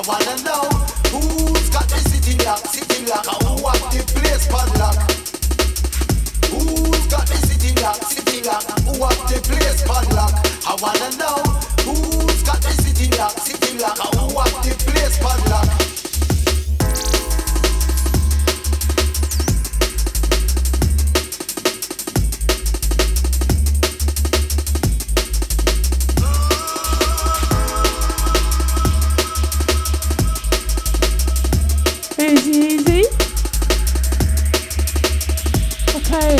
wanna know who's got the city lock, who have the place padlock? Who's got the city lock, who have the place padlock? I wanna know who's got the city lock, who have the place padlock? Easy. Okay.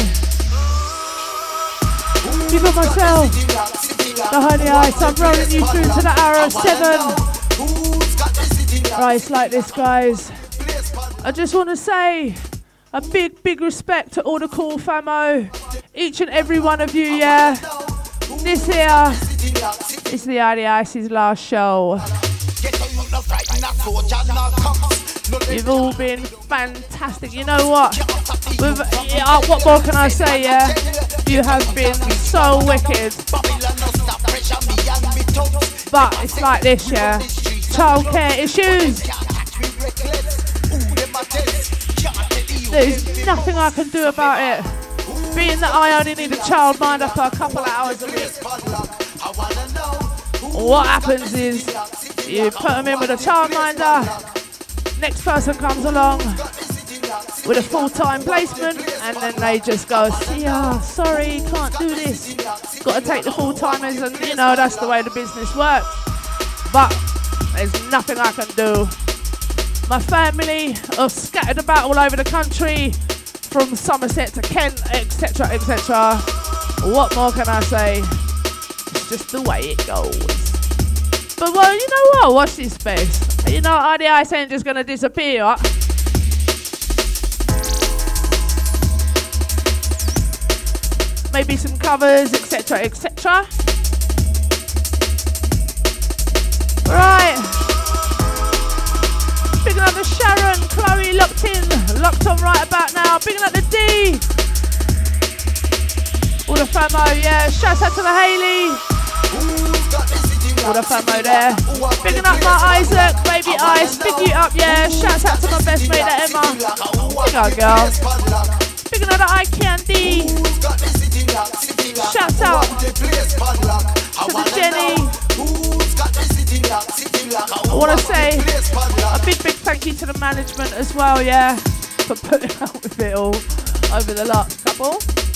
Big up myself. The Honey Ice. I'm rolling you through to the hour of 7. Right, it's like this, guys. I just want to say a big respect to all the cool famo. Each and every one of you, yeah. This here is the Honey Ice's last show. You've all been fantastic. You know what? What more can I say, yeah? You have been so wicked. But it's like this, yeah? Childcare issues. There's nothing I can do about it. Being that I only need a childminder for a couple of hours a week. What happens is, you put them in with a childminder. Next person comes along with a full-time placement, and then they just go, sorry, can't do this. Got to take the full-timers, and you know, that's the way the business works. But there's nothing I can do. My family are scattered about all over the country, from Somerset to Kent, etc, etc. What more can I say? It's just the way it goes. But well, you know what? Watch this space. You know, the ice ain't just gonna disappear. Maybe some covers, etc, etc. Right. Picking up the Sharon, Chloe locked on right about now. Picking up the D. All the famo, yeah. Shout out to the Hayley. All the famo there. Picking up my Isaac, baby Ice. Big you up, yeah. Shout out to my best mate, the Emma. Big up, girl. Picking up the I Candy. Shout out to the Jenny. I want to say a big thank you to the management as well, yeah, for putting up with it all over the last couple.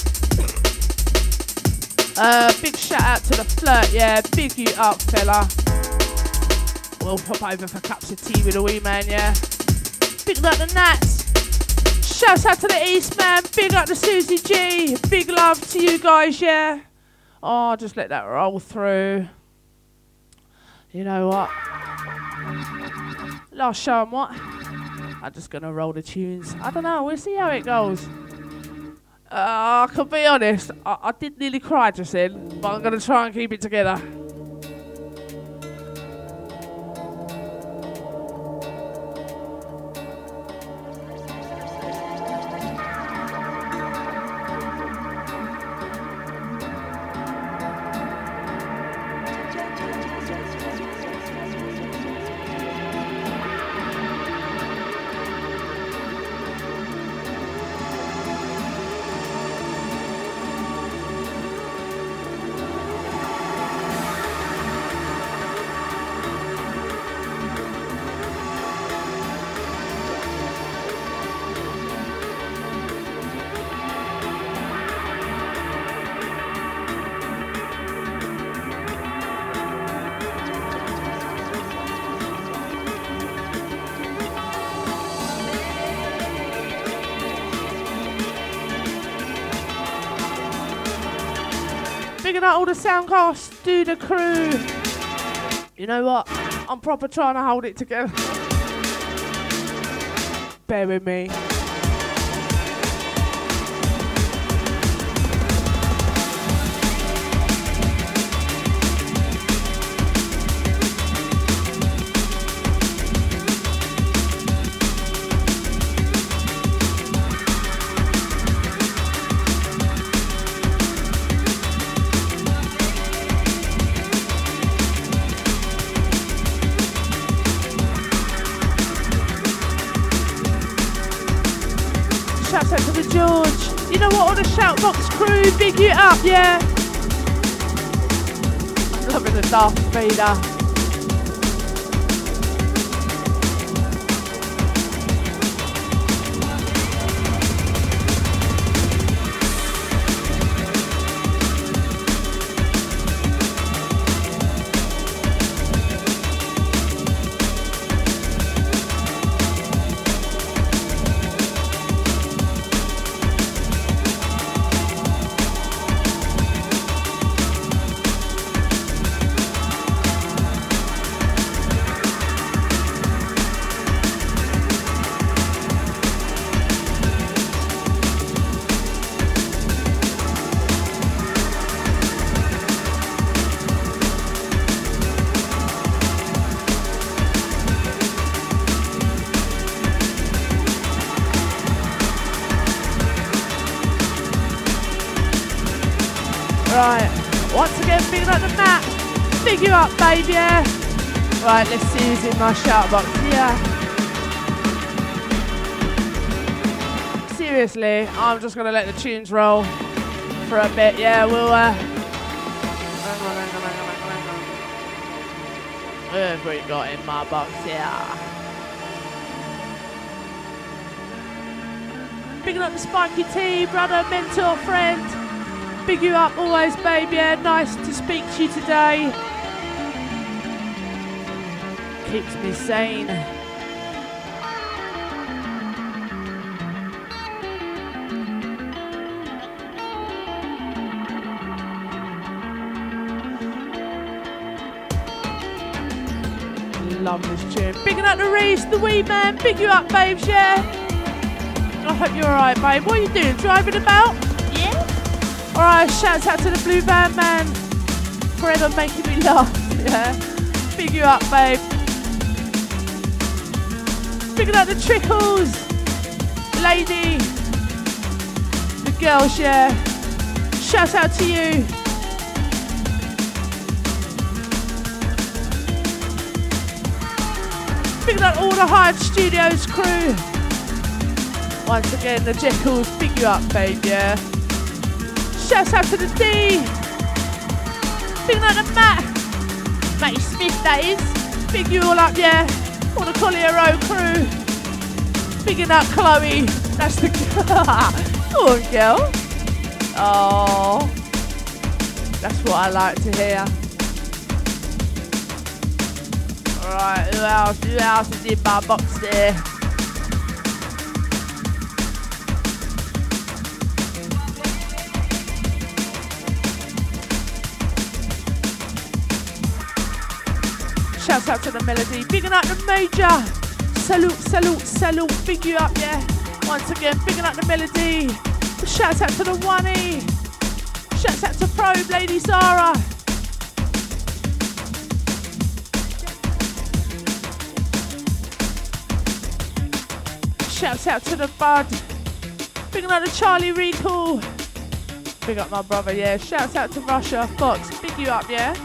Big shout out to the Flirt, yeah, big you up, fella. We'll pop over for cups of tea with a wee man, yeah. Big up the Nats. Shout out to the East man, big up to Susie G. Big love to you guys, yeah. Oh, just let that roll through. You know what? Last show and what? I'm just gonna roll the tunes. I don't know, we'll see how it goes. I could be honest, I did nearly cry just then, but I'm gonna try and keep it together. All the Soundcast, do the crew. You know what? I'm proper trying to hold it together. Bear with me. Shouts out to the George. You know what, all the Shoutbox crew, big you up, yeah? Loving the Darth Vader. Right, once again, big up the Matt. Big you up, baby, yeah? Right, let's see who's in my shout box. Yeah. Seriously, I'm just going to let the tunes roll for a bit, yeah? We'll, hang on. Who have we got in my box, yeah? Big up the Spiky T, brother, mentor, friend. Big you up always, baby. Yeah, nice to speak to you today. Keeps me sane. Love this tune. Bigging up the Reese, the wee man. Big you up, babes, yeah? I hope you're alright, babe. What are you doing? Driving about? Yeah? Alright, shouts out to the Blue Van Man. Forever making me laugh, yeah? Big you up, babe. Bigging up the Trickles. Lady. The girls, yeah? Shouts out to you. Bigging up all the Hive Studios crew. Once again, the Jekylls, big you up, babe, yeah? Shouts out to the D. Big up the Matt. Matty Smith, that is. Big you all up, yeah? All the Collier Road crew. Bigging up Chloe. That's the girl. Go on, girl. Oh. That's what I like to hear. Alright, who else is in my box there? Shouts out to the Melody, bigging up the Major. Salute, big you up, yeah. Once again, bigging up the Melody. Shouts out to the Oney. Shouts out to Probe, Lady Zara. Shouts out to the Bud. Bigging up the Charlie Recall. Big up my brother, yeah. Shouts out to Russia, Fox, big you up, yeah.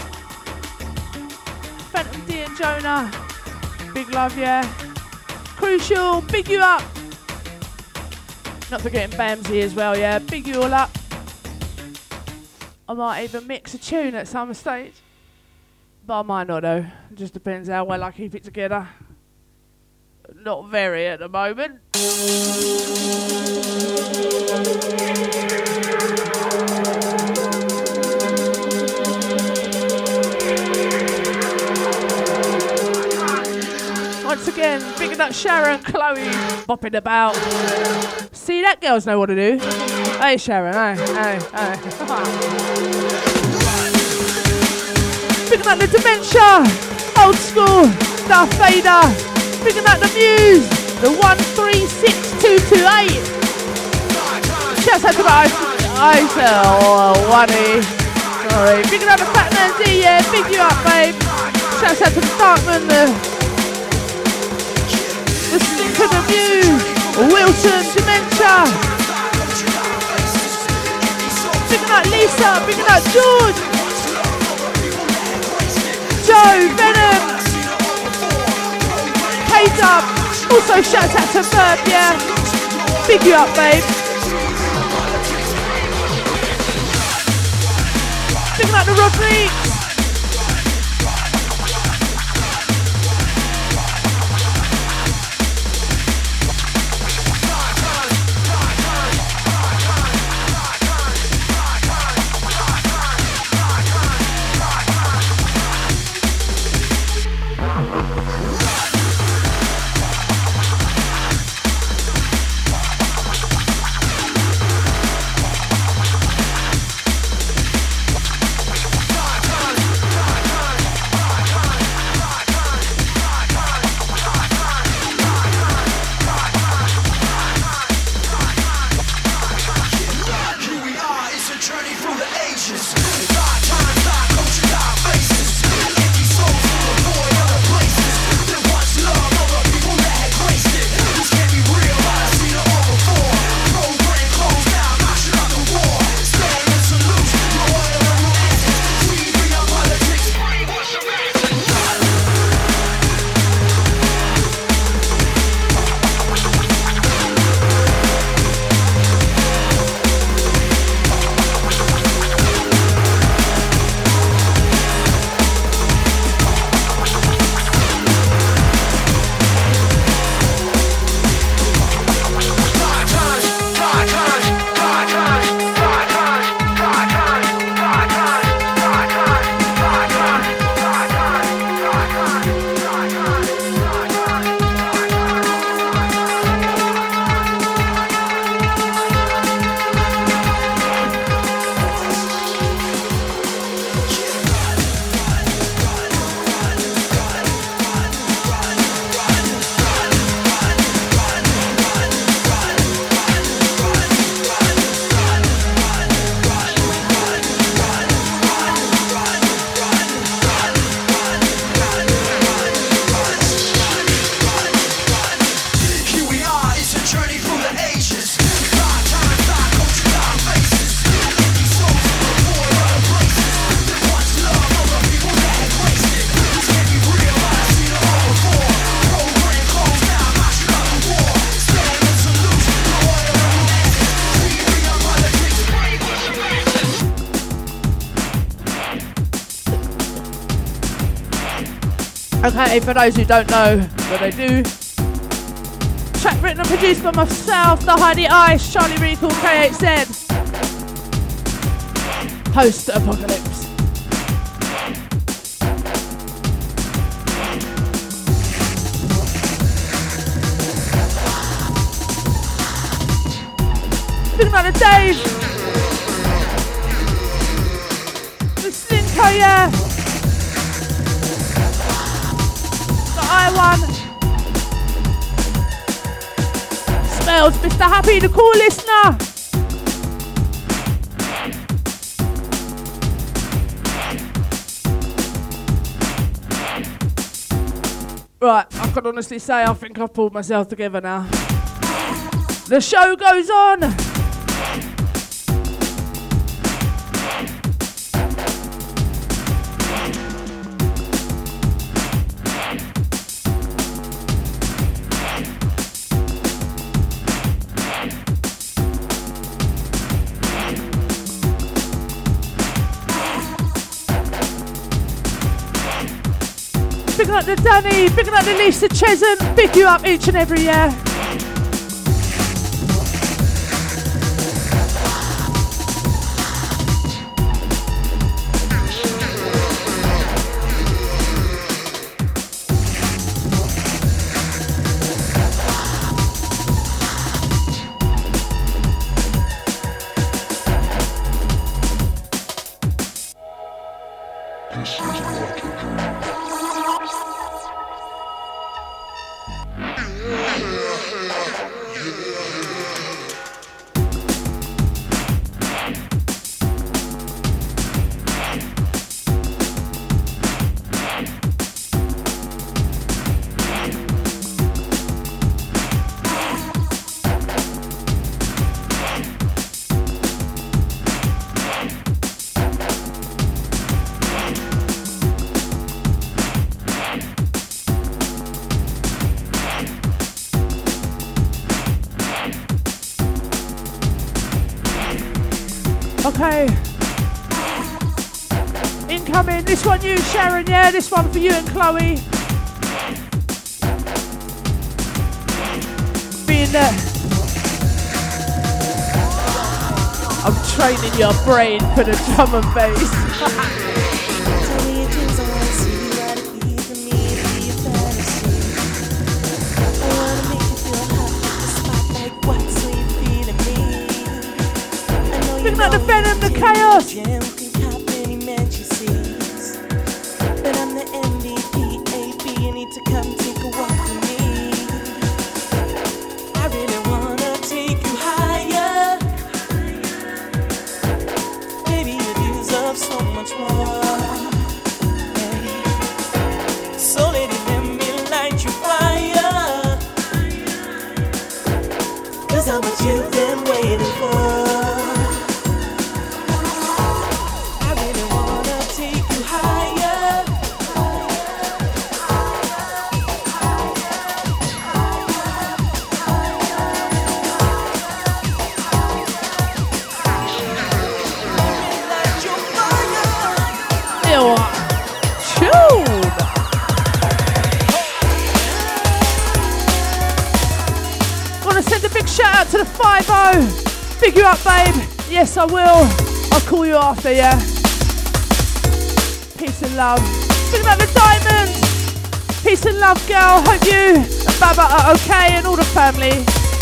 Phantom D and Jonah, big love, yeah. Crucial, big you up. Not forgetting Bamsy as well, yeah. Big you all up. I might even mix a tune at some stage, but I might not though. It just depends how well I keep it together. Not very at the moment. Once again, bigging up Sharon, Chloe, bopping about. See, that girls know what to do. Hey Sharon, hey. Bigging up the Dementia, old school, Darth Vader. Bigging up the Muse, the 136228. Shouts out to my Oney. Sorry. Bigging up the Fat Man D, yeah, big you up, babe. Shouts out to the Darkman, the Stink of the Muse, Wilton, Dementia. Bigging up Lisa, bigging up George, Joe, Venom. K-Dub, also shout out to Verb, yeah. Big you up, babe. Picking up the Rodriguez. Okay, for those who don't know what I do, track written and produced by myself, The Heidi Ice, Charlie Recall, KHZ, Post Apocalypse. Big man of Dave, the Slinko, yeah. I1 Smells, Mr. Happy, the cool listener. Right, I can honestly say I think I've pulled myself together now. The show goes on. Picking up the Danny, picking up the Lisa Chesson, pick you up each and every year. Okay. Incoming. This one you, Sharon. Yeah, this one for you and Chloe. Being there. I'm training your brain for the drum and bass. Looking at the venom, the chaos. But I'm the MVP, AB, you need to come take a walk with me. I really wanna take you higher. Baby, you deserve so much more. So lady, let me light your fire. 'Cause I'm what you've been waiting for. To the 5-0. Big you up, babe. Yes, I will. I'll call you after, yeah. Peace and love. Think about the diamonds. Peace and love, girl. Hope you and Baba are okay and all the family.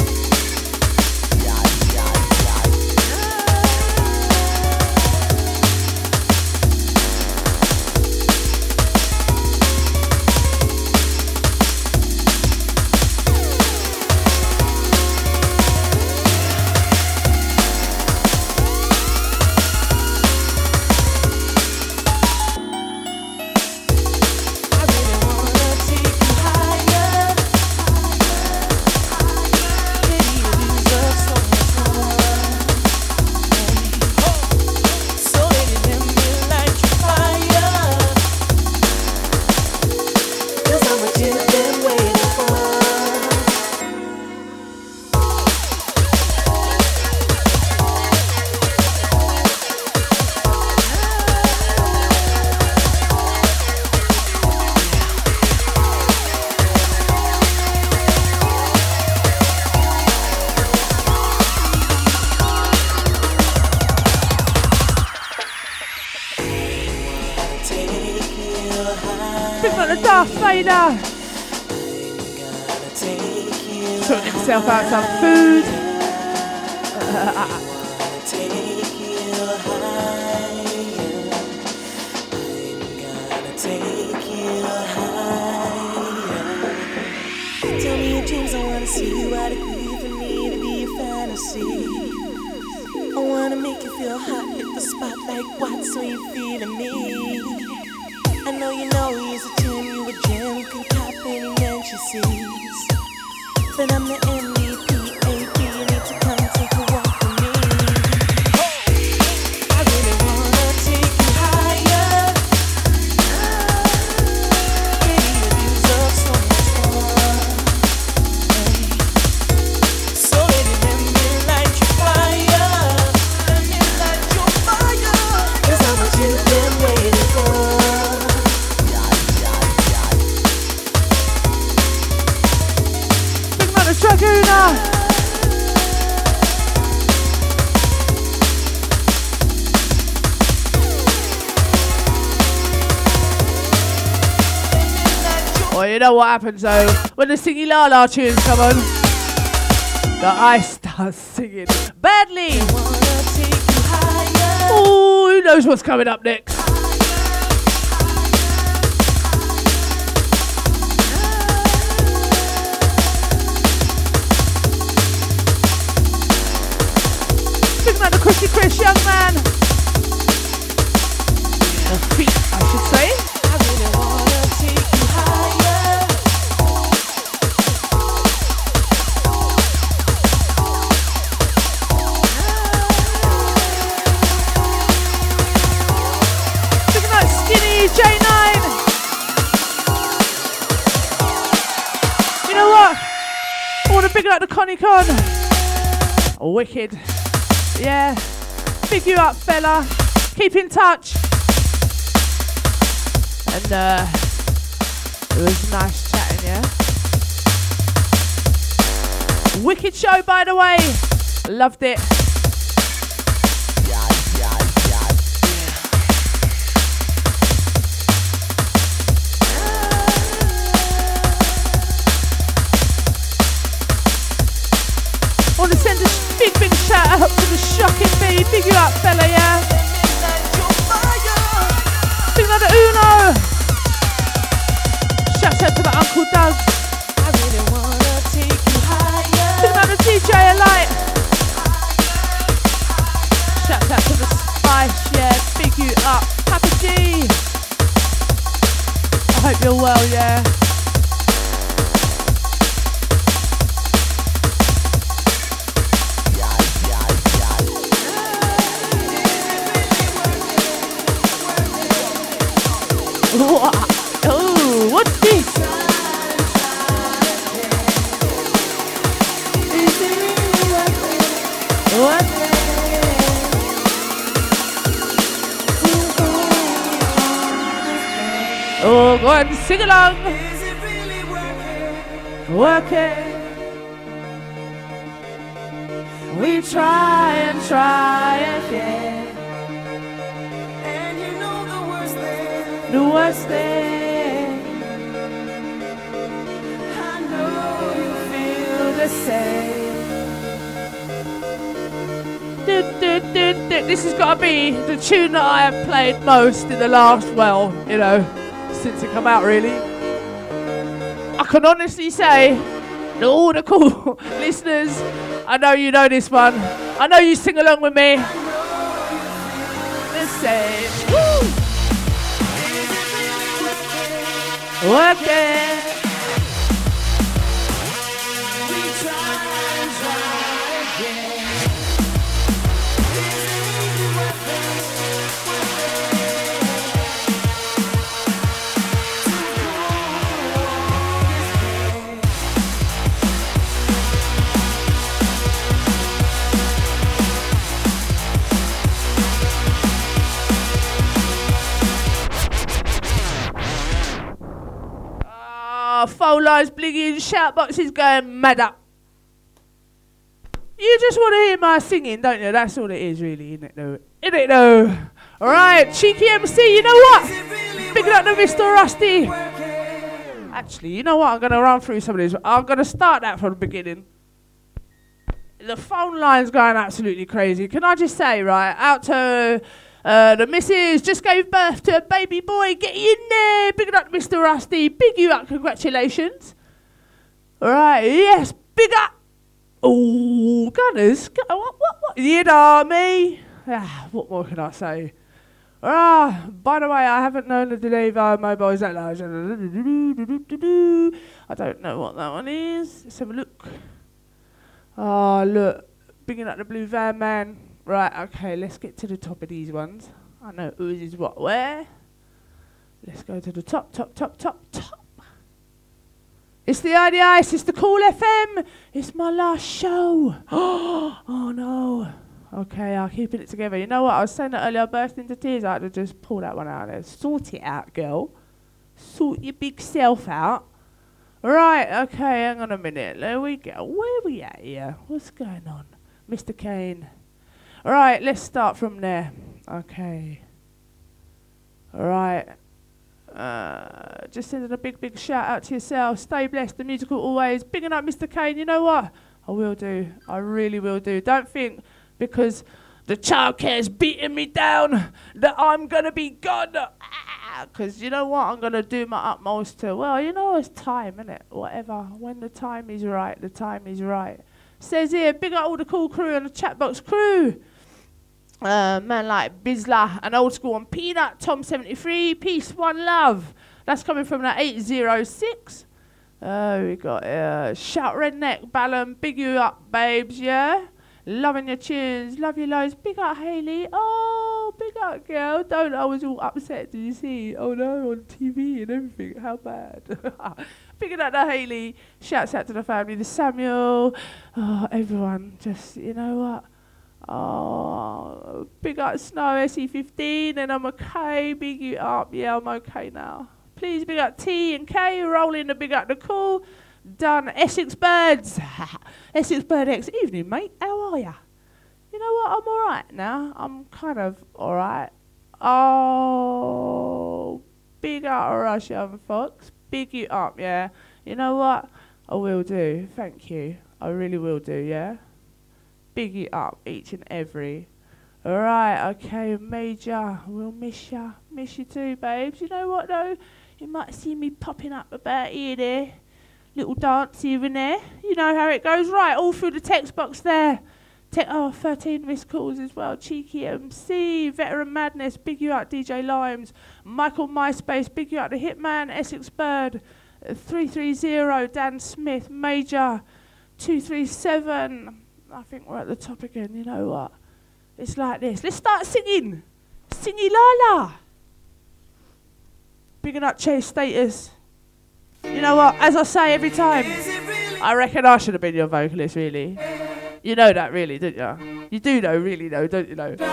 Sorting himself out some food. Tell me your dreams, I wanna see you out of grief for me to be a fantasy. I wanna make you feel hot, hit the spot like what, so you feeling me. I know he's a 10, you a gem, can cop any man she sees. But I'm the MVP, AP, you need to come take a walk with me. I really wanna take you higher. Baby, you deserve so much more. So baby, let me light your fire. Let me light your fire. 'Cause I'm what you've been waiting for. Dragoona. Well, you know what happens though when the Singy La La tunes come on. The ice starts singing badly. Oh, who knows what's coming up next? Chrissy Chris, young man. Or feet, I should say. I really wanna take you higher. Looking like skinny J9. You know what? I want to big like the Connie Con. Wicked. Yeah, Big you up, fella. Keep in touch. And it was nice chatting, yeah? Wicked show, by the way. Loved it. I want to send a big shout out to the Shocking Bee. Big you up, fella, yeah? Big like the Uno. Shout out to the Uncle Doug. I really wanna take you higher. Big like the DJ Alight. Shout out to the Spice, yeah. Big you up. Papa G. I hope you're well, yeah. Oh, what's this? What? Oh, go on, sing along. Working. We try and try again. The worst thing, I know you feel the same. This has got to be the tune that I have played most in the last, well, you know, since it come out really. I can honestly say that all the cool listeners, I know you know this one. I know you sing along with me. The same. Woo! Working. We try and try again. Phone lines blinging, shout boxes going mad up. You just want to hear my singing, don't you? That's all it is, really, isn't it? No, isn't it? No. All right, cheeky MC. You know what? Big up to Mr. Rusty. Actually, you know what? I'm gonna run through some of these. I'm gonna start that from the beginning. The phone line's going absolutely crazy. Can I just say, right, out to the missus just gave birth to a baby boy. Get in there. Big up Mr. Rusty. Big you up. Congratulations. All right. Yes. Big up. Oh, Gunners. What? You know me. What more can I say? By the way, I haven't known the Devo mobile is that large. I don't know what that one is. Let's have a look. Oh, look. Bigging up the Blue Van Man. Right, okay, let's get to the top of these ones. I know whose is what, where. Let's go to the top. It's the IDIS, it's the Cool FM. It's my last show. Oh no. Okay, I'm keeping it together. You know what, I was saying that earlier, I burst into tears. I had to just pull that one out there. Sort it out, girl. Sort your big self out. Right, okay, hang on a minute. There we go. Where are we at here? What's going on? Mr. Kane. Right, let's start from there. Okay. Alright. Just sending a big shout out to yourself. Stay blessed, the musical always. Bigging up Mr. Kane, you know what? I will do. I really will do. Don't think because the childcare's beating me down that I'm going to be gone. Because you know what? I'm going to do my utmost to, well, you know, it's time, innit? Whatever. When the time is right, the time is right. Says here, big up all the cool crew and the Chatbox crew. Man like Bizla and Old School on Peanut, Tom73, Peace, One Love. That's coming from that 806. We got Shout Redneck, Ballum, big you up, babes, yeah? Loving your tunes, love you loads. Big up Hayley, oh, big up girl. Don't, I was all upset, did you see? Oh no, on TV and everything, how bad. Big up to Hayley, shouts out to the family, the Samuel, oh, everyone, just, you know what? Oh, big up Snow SE15 and I'm okay. Big you up. Yeah, I'm okay now. Please big up T and K. Rolling the big up the call. Done. Essex Birds. Essex Bird X. Evening, mate. How are ya? You know what? I'm alright now. I'm kind of alright. Oh, big up Rush, young fox. Big you up, yeah. You know what? I will do. Thank you. I really will do, yeah. Big you up, each and every. Alright, okay, Major. We'll miss ya. Miss you too, babes. You know what, though? You might see me popping up about here, there. Little dance here and there. You know how it goes. Right, all through the text box there. 13 missed calls as well. Cheeky MC, Veteran Madness, big you up DJ Limes, Michael MySpace, big you up the Hitman, Essex Bird, 330, Dan Smith, Major, 237. I think we're at the top again, you know what? It's like this. Let's start singing. Singy Lala. Bigging up Chase Status. You know what? As I say every time, I reckon I should have been your vocalist, really. You know that, really, don't you? You do know, really, though, don't you know? Try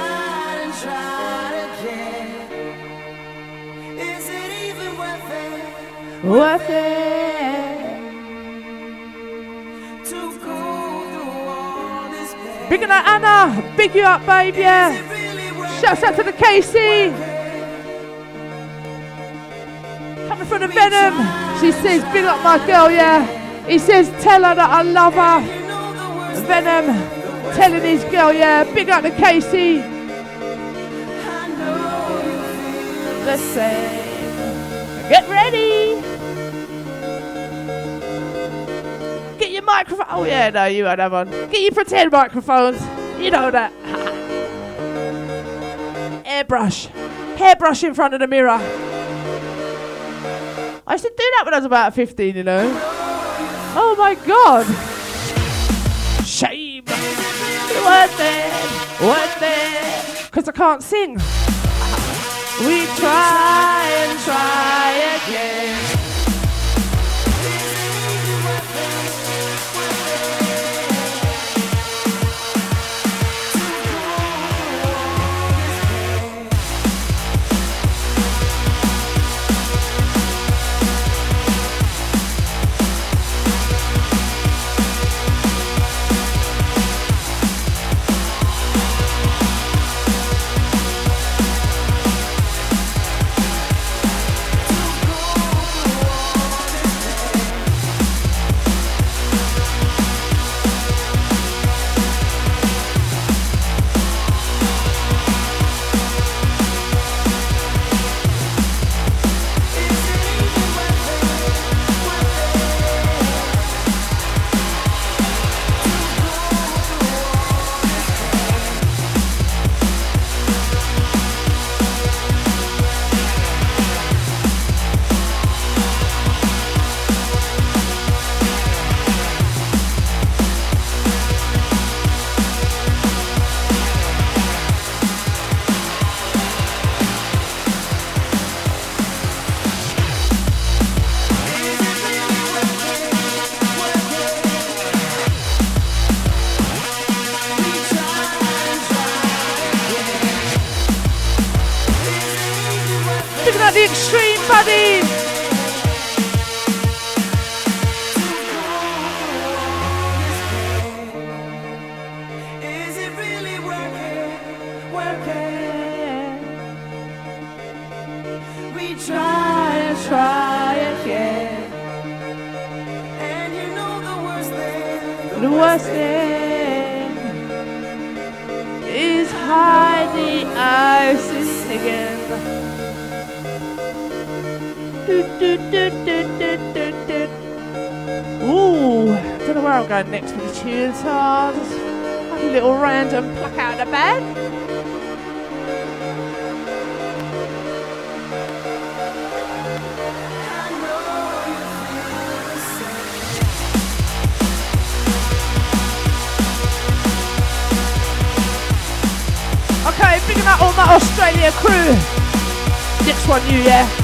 again. Is it even worth it? Worth it. To go through all this pain? Big up Anna. Big you up, babe, yeah. Shouts out to the KC. Coming from the Venom. She says, big up my girl, yeah. He says, tell her that I love her. Venom telling his girl, yeah, big up the KC. The same. Get ready. Get your microphone. Oh yeah, no, you won't have one. Get your pretend microphones. You know that. Airbrush. Hairbrush in front of the mirror. I used to do that when I was about 15, you know. Oh my God. Shame. Worth it. Worth it. Because I can't sing. We try and try again. The extreme buddy. Is it really working? We try and try again. And you know the worst thing. The worst thing is hide the ISIS again. Ooh, don't know where I'm going next with the tunes. So I'll just have a little random pluck out of the bag. Okay, bigging up all my Australia crew. Next one, you, yeah.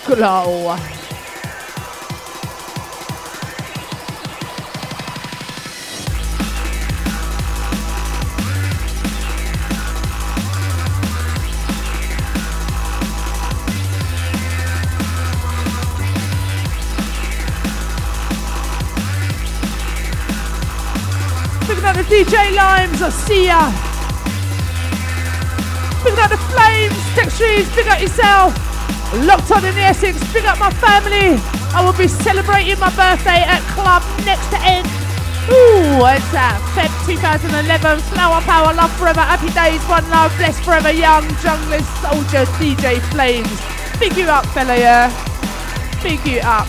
Glow. Looking at the DJ Limes, I see ya. Big up the Flames, Textures, big up yourself. Locked on in the Essex, big up my family. I will be celebrating my birthday at Club Next to End. Ooh, it's that Feb 2011. Flower power, love forever, happy days, one love, blessed forever, young, junglist, soldier, DJ Flames. Big you up, fella, yeah. Big you up.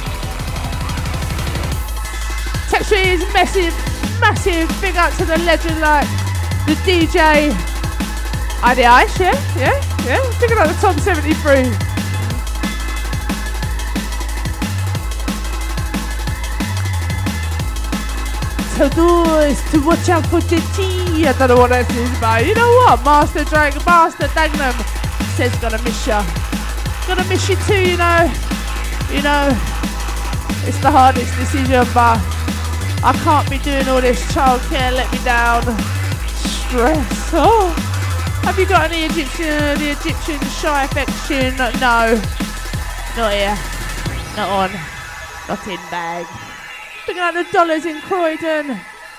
Textures, massive, big up to the legend like the DJ. The Ice, yeah. Think about the Tom 73. To do is to watch out for the tea. I don't know what that is, but you know what? Master Dagnum says gonna miss ya. Gonna miss you too, you know. It's the hardest decision, but I can't be doing all this childcare, let me down. Stress. Oh. Have you got any the Egyptian shy affection? No. Not here. Not on. Not in bag. Looking at the dollars in Croydon.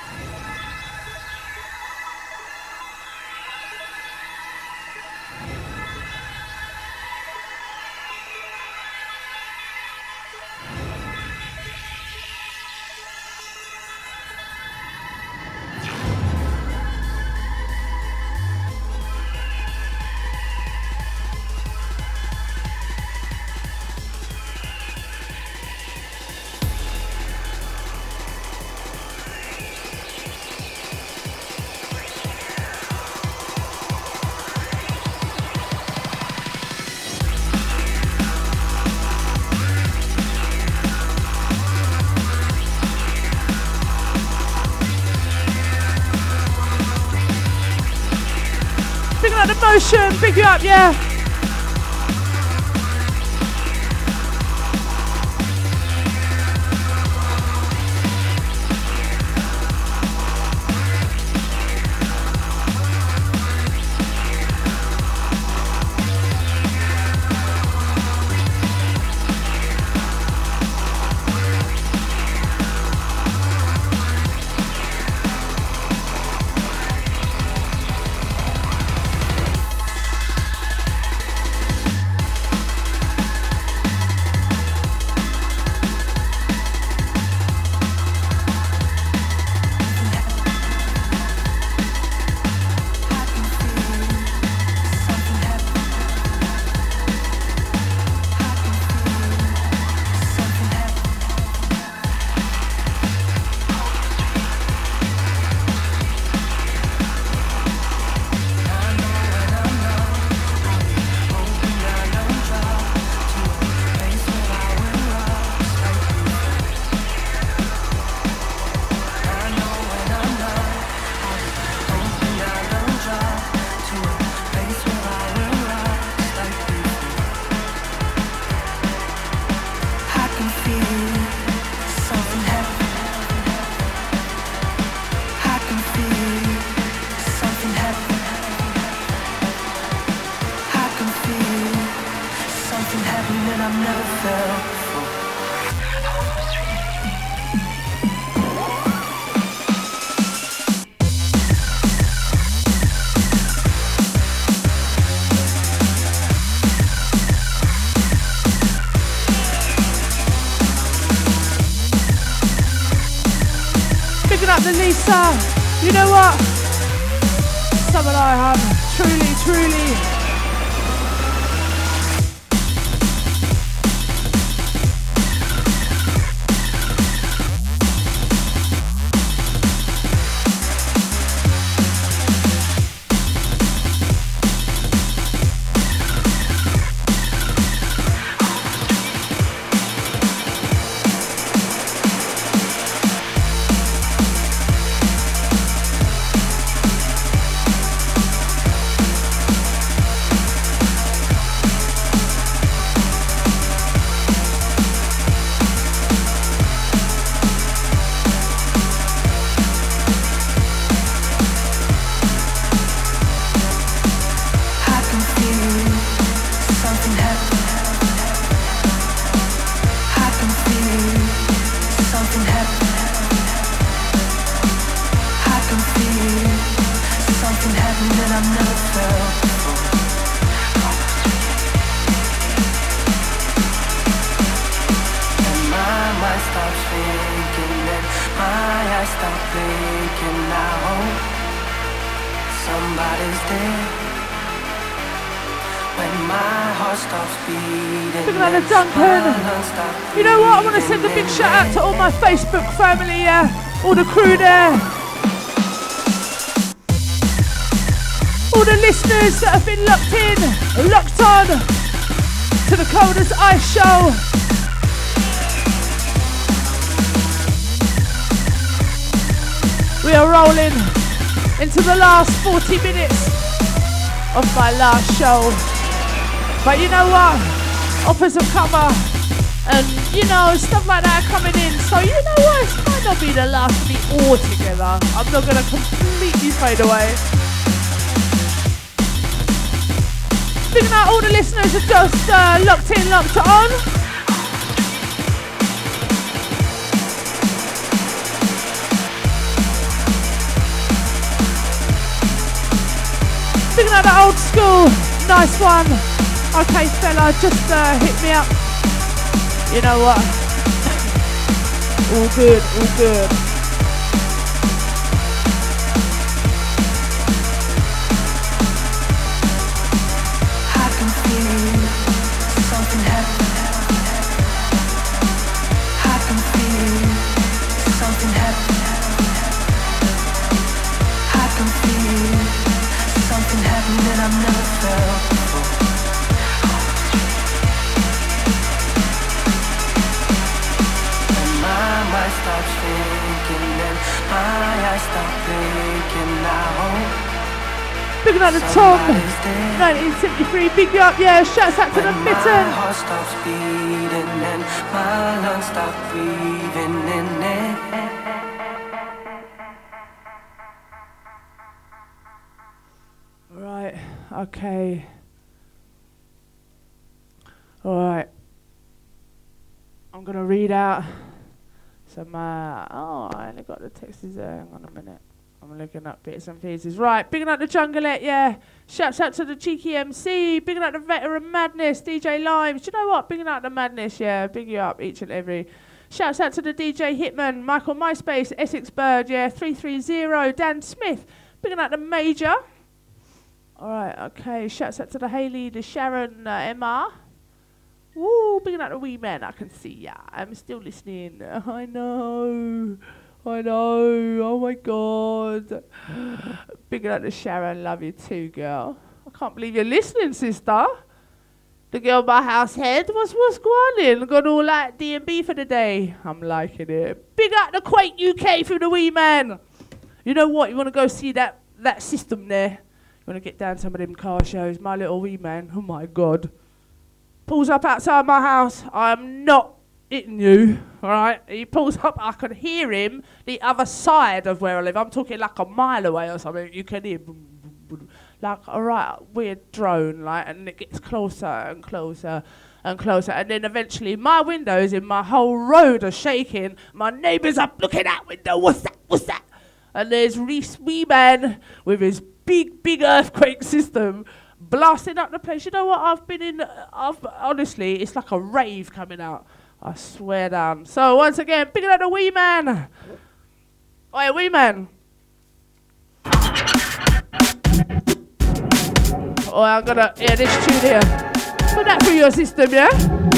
Motion, big you up, yeah. Lisa, you know what? Someone I have truly. never felt before. And my mind stops thinking, and my eyes stop blinking. I hope somebody's there. When my heart stops beating. Big man of Duncan. You know what? I want to send a big shout out to all my Facebook family, all the crew there. All the listeners that have been locked in, locked on to the Coldest Ice Show. We are rolling into the last 40 minutes of my last show. But you know what? Offers of cover and, you know, stuff like that coming in. So, you know what? It might not be the last of me altogether. I'm not going to completely fade away. Speaking out all the listeners are just locked in, locked on. Speaking out the old school, nice one. Okay, fella, just hit me up. You know what? All good, all good. I can feel something happening. I can feel something happening. I can feel something happening I've never felt before. I stop thinking and my eyes stop blinking. I hope Big up to Tom, 1973, big you up, yeah, shouts out to the Mitten. My heart stops beating and my lungs stop breathing in it. Right, okay. Alright. I'm gonna read out some, oh, I only got the texts there, hang on a minute. I'm looking up bits and pieces. Right, bigging up the Jungleette, yeah. Shouts out to the Cheeky MC, bigging up the Veteran Madness, DJ Limes. Do you know what? Bigging up the Madness, yeah. Big you up each and every. Shouts out to the DJ Hitman, Michael MySpace, Essex Bird, yeah. 330, Dan Smith. Bigging up the Major. Alright, okay. Shouts out to the Hayley, the Sharon, MR. Woo, bigging up the wee man, I can see ya. I'm still listening. I know. Oh my god. Bigging up to Sharon, love you too, girl. I can't believe you're listening, sister. The girl by house head, what's going on? Got all like D&B for the day. I'm liking it. Big up the Quake UK through the wee man. You know what? You want to go see that system there? You want to get down some of them car shows? My little wee man, oh my god. Pulls up outside my house. I'm not hitting you, alright? He pulls up, I can hear him the other side of where I live. I'm talking like a mile away or something. You can hear like a right weird drone, like, and it gets closer and closer and closer. And then eventually my windows in my whole road are shaking. My neighbours are looking out window. What's that? And there's Reese Weeman with his big earthquake system blasting up the place. You know what? Honestly, it's like a rave coming out. I swear down. So once again, big up the wee man. Oi, wee man. Oh, I'm gonna hear this tune here. Put that through your system, yeah?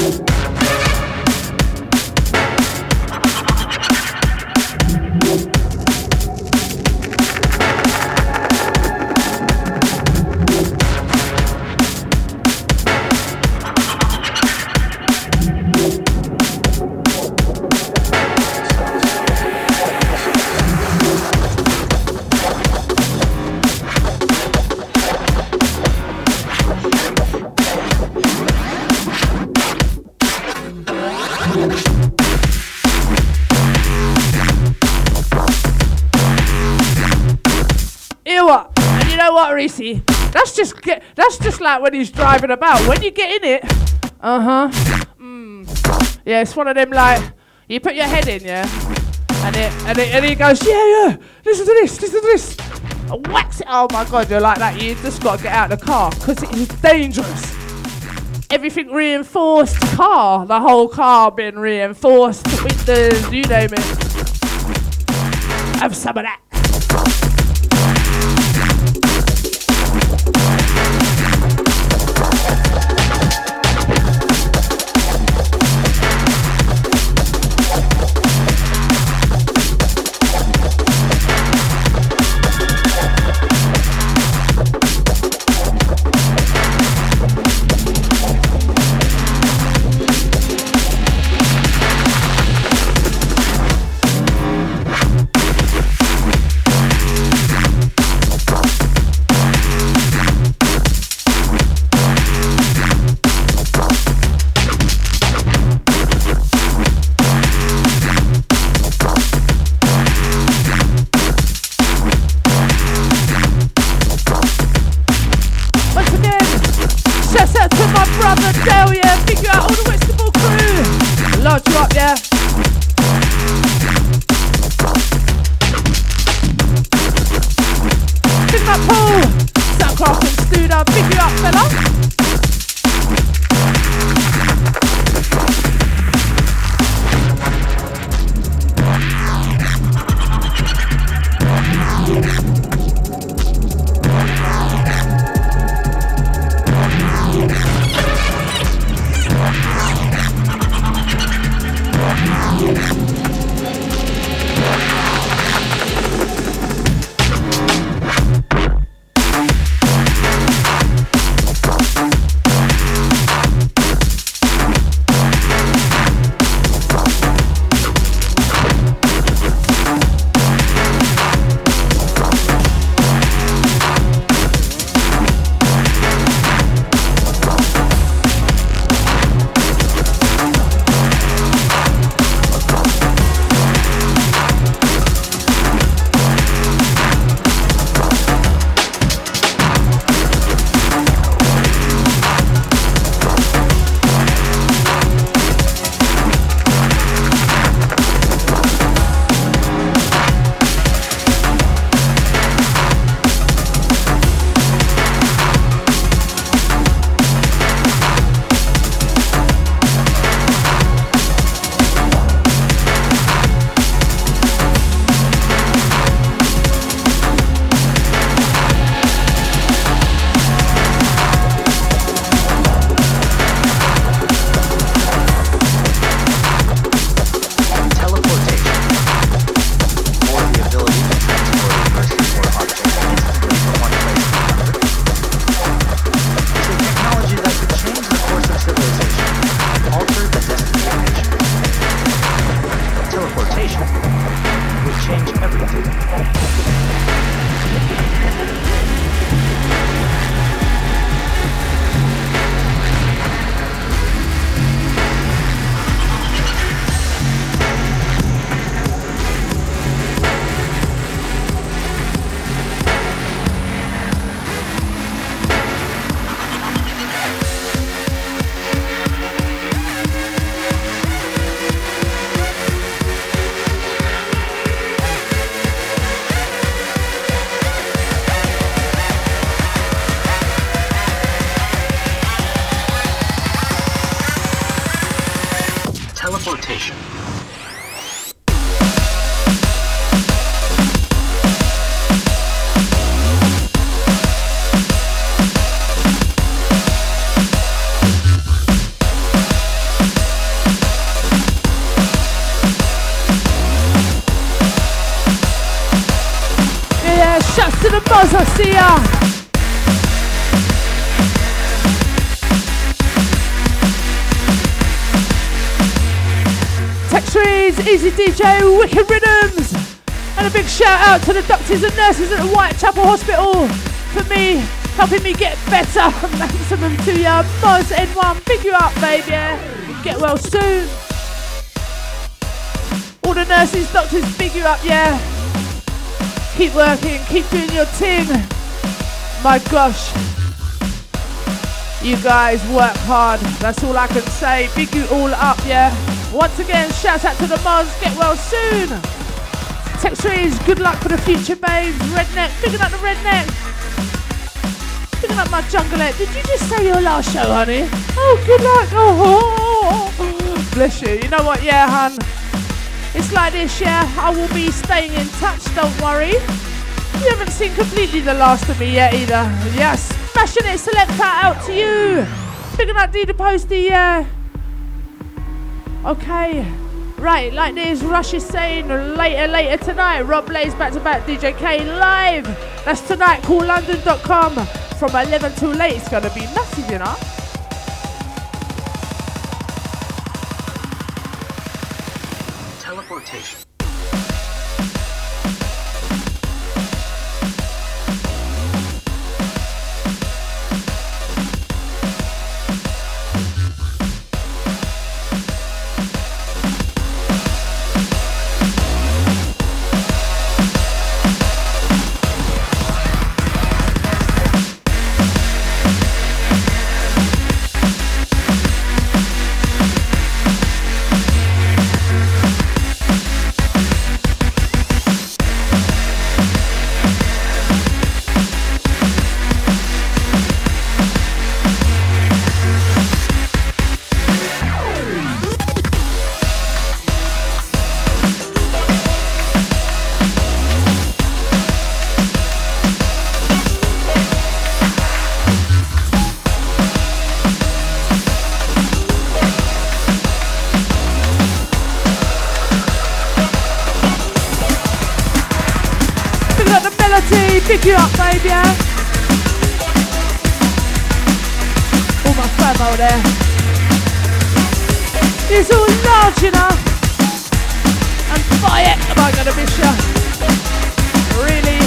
What, Reese? That's just like when he's driving about. When you get in it, yeah, it's one of them like you put your head in, yeah, and he goes, yeah, listen to this, Wax it. Oh my God, you're like that. You just got to get out of the car because it is dangerous. Everything reinforced. Car. The whole car being reinforced. Windows, you name it. Have some of that. Teleportation. Yeah, shouts to the buzz, I see ya. Trees, Easy DJ, Wicked Rhythms, and a big shout out to the doctors and nurses at the Whitechapel Hospital for me, helping me get better. Maximum to ya, Moz N1, big you up, baby. Get well soon. All the nurses, doctors, big you up, yeah. Keep working, keep doing your thing. My gosh, you guys work hard. That's all I can say. Big you all up, yeah. Once again, shout out to the Moz. Get well soon. Texture is good luck for the future, babes. Redneck, picking up the redneck. Picking up my jungleette. Did you just say your last show, honey? Oh, good luck. Oh, bless you. You know what? Yeah, hun. It's like this, yeah. I will be staying in touch, don't worry. You haven't seen completely the last of me yet either. Yeah, smashing it. Select that out to you. Picking up D the Posty, yeah. Okay. Right, like this, Rush is saying later tonight. Rob Blaze back-to-back DJ K live. That's tonight, coollondon.com. From 11 till late, it's going to be massive, you know. Teleportation. Pick you up, baby, yeah? All my famo there. It's all large, you know. And fire, am I gonna miss ya? Really?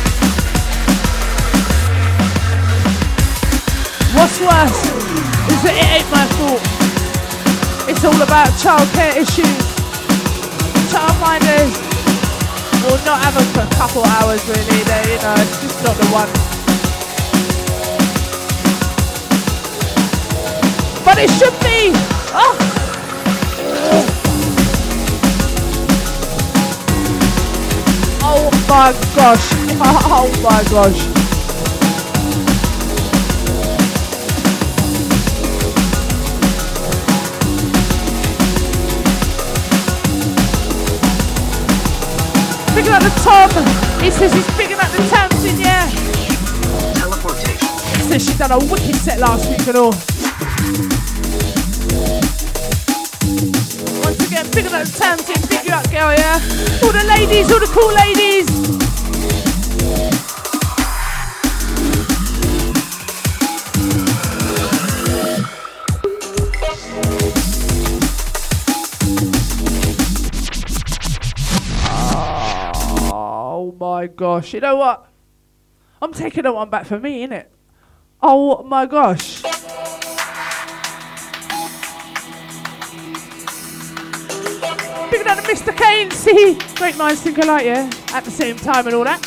What's worse is that it ain't my fault. It's all about childcare issues. Childminders will not have them for a couple hours, really. They, you know, it's just not the one. But it should be. Oh, oh my gosh! Oh my gosh! Picking up the Tom. He says he's picking up the Tamsin, yeah. Teleportation. He says she done a wicked set last week and all. Once again, picking up the Tamsin. Pick you up, girl, yeah. All the ladies, all the cool ladies. Oh my gosh, you know what? I'm taking that one back for me, innit? Oh my gosh. Picking up the Mr. Kane, see? Great minds think alike, yeah? At the same time and all that.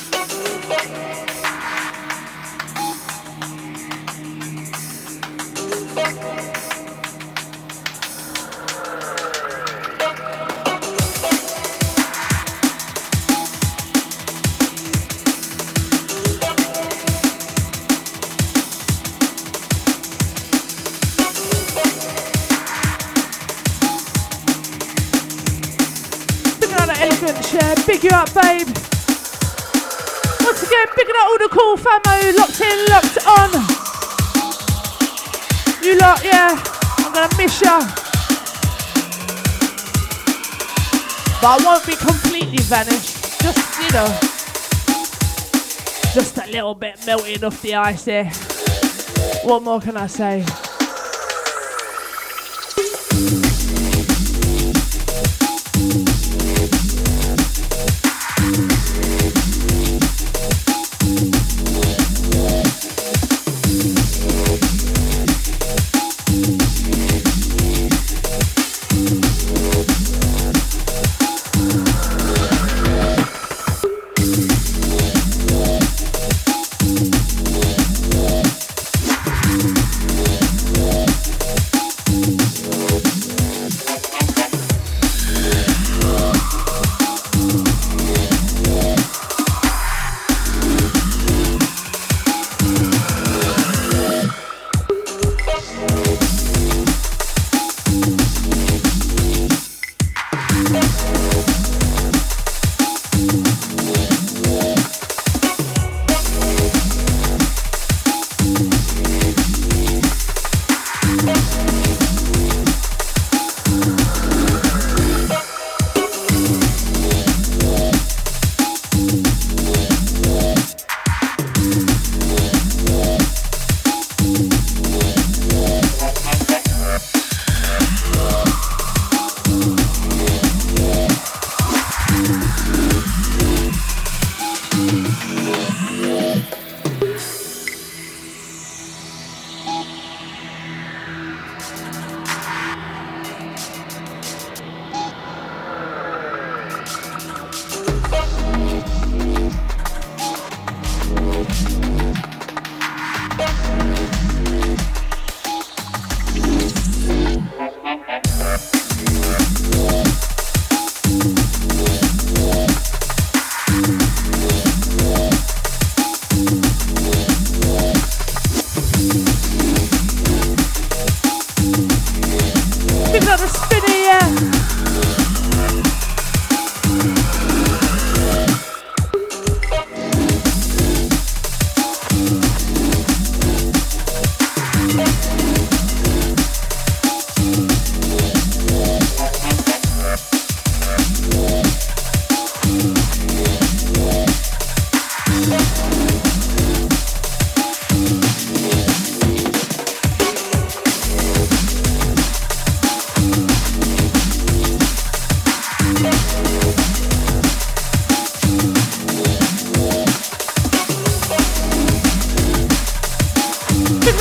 Big you up, babe. Once again, bigging up all the cool famo, locked in, locked on. You lot, yeah, I'm gonna miss ya. But I won't be completely vanished. Just, you know, just a little bit melting off the ice there. What more can I say?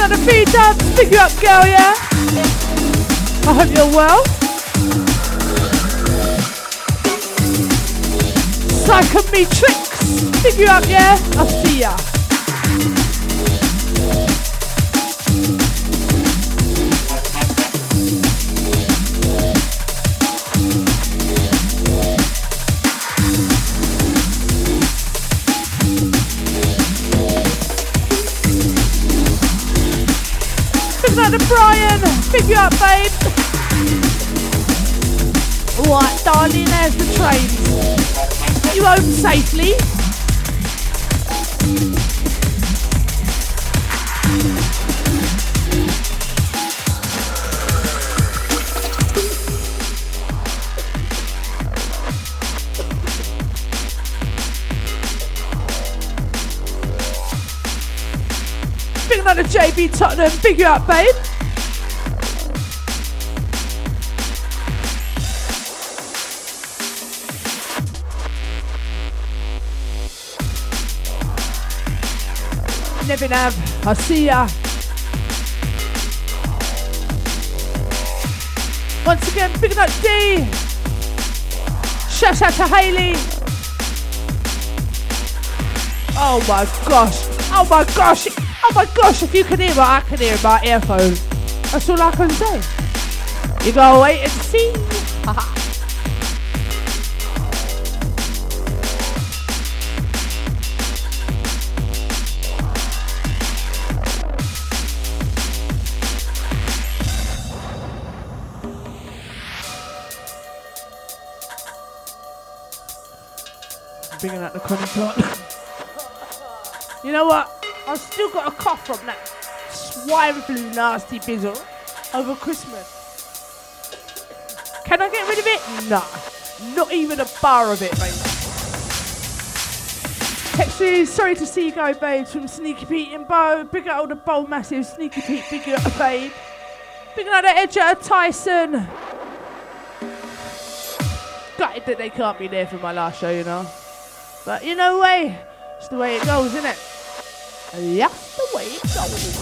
out the feed dance. Pick you up, girl, yeah? I hope you're well. Psychometrix. Pick you up, yeah? I'll see ya. Brian, pick you up, babe. Right, darling, there's the train. You home safely? Big night of JB Tottenham, pick you up, babe. Never have. I'll see ya. Once again, picking up D. Shout out to Hayley. Oh my gosh. Oh my gosh. Oh my gosh. If you can hear what I can hear in my earphones. That's all I can say. You gotta wait and see. Bringing out the chronic plot. You know what? I've still got a cough from that swine flu nasty bizzle over Christmas. Can I get rid of it? Nah. Not even a bar of it, babe. Texas, sorry to see you go, babes, from Sneaky Pete and Bo. Big out all the bold massive Sneaky Pete, big up, babe. Big out the edge of Tyson. Gutted that they can't be there for my last show, you know. But you know, it's the way it goes, isn't it? That's the way it goes.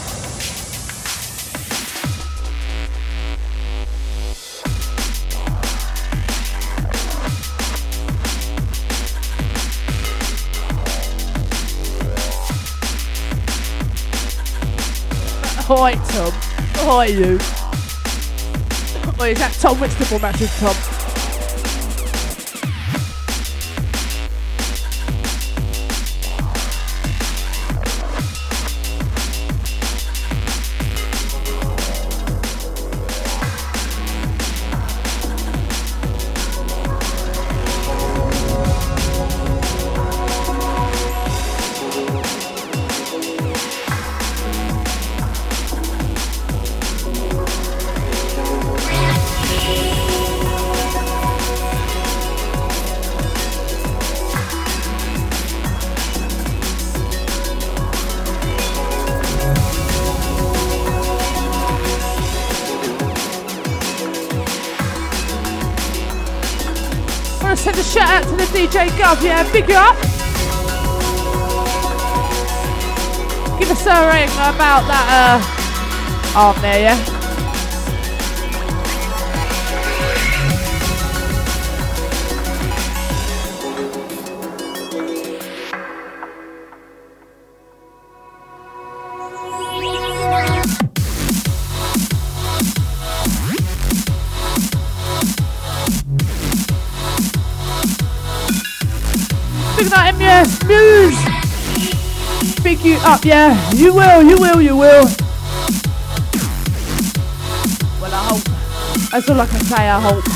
Hi, Tom. Hi, you. Or is that Tom Whitstable massive Tom? Send a shout out to the DJ Gov, yeah, big you up. Give us a ring about that arm there, yeah. Muse! Big you up, yeah. You will. Well, I hope. That's all I can say, I hope.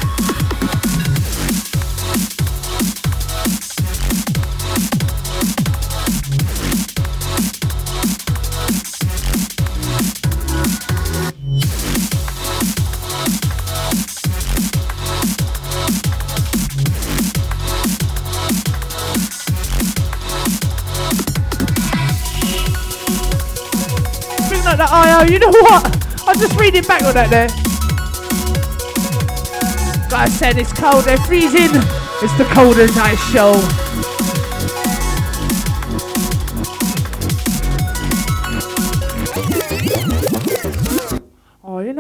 You know what? I'm just reading back on that there. Like I said, it's cold, they're freezing. It's the Cold as Ice show.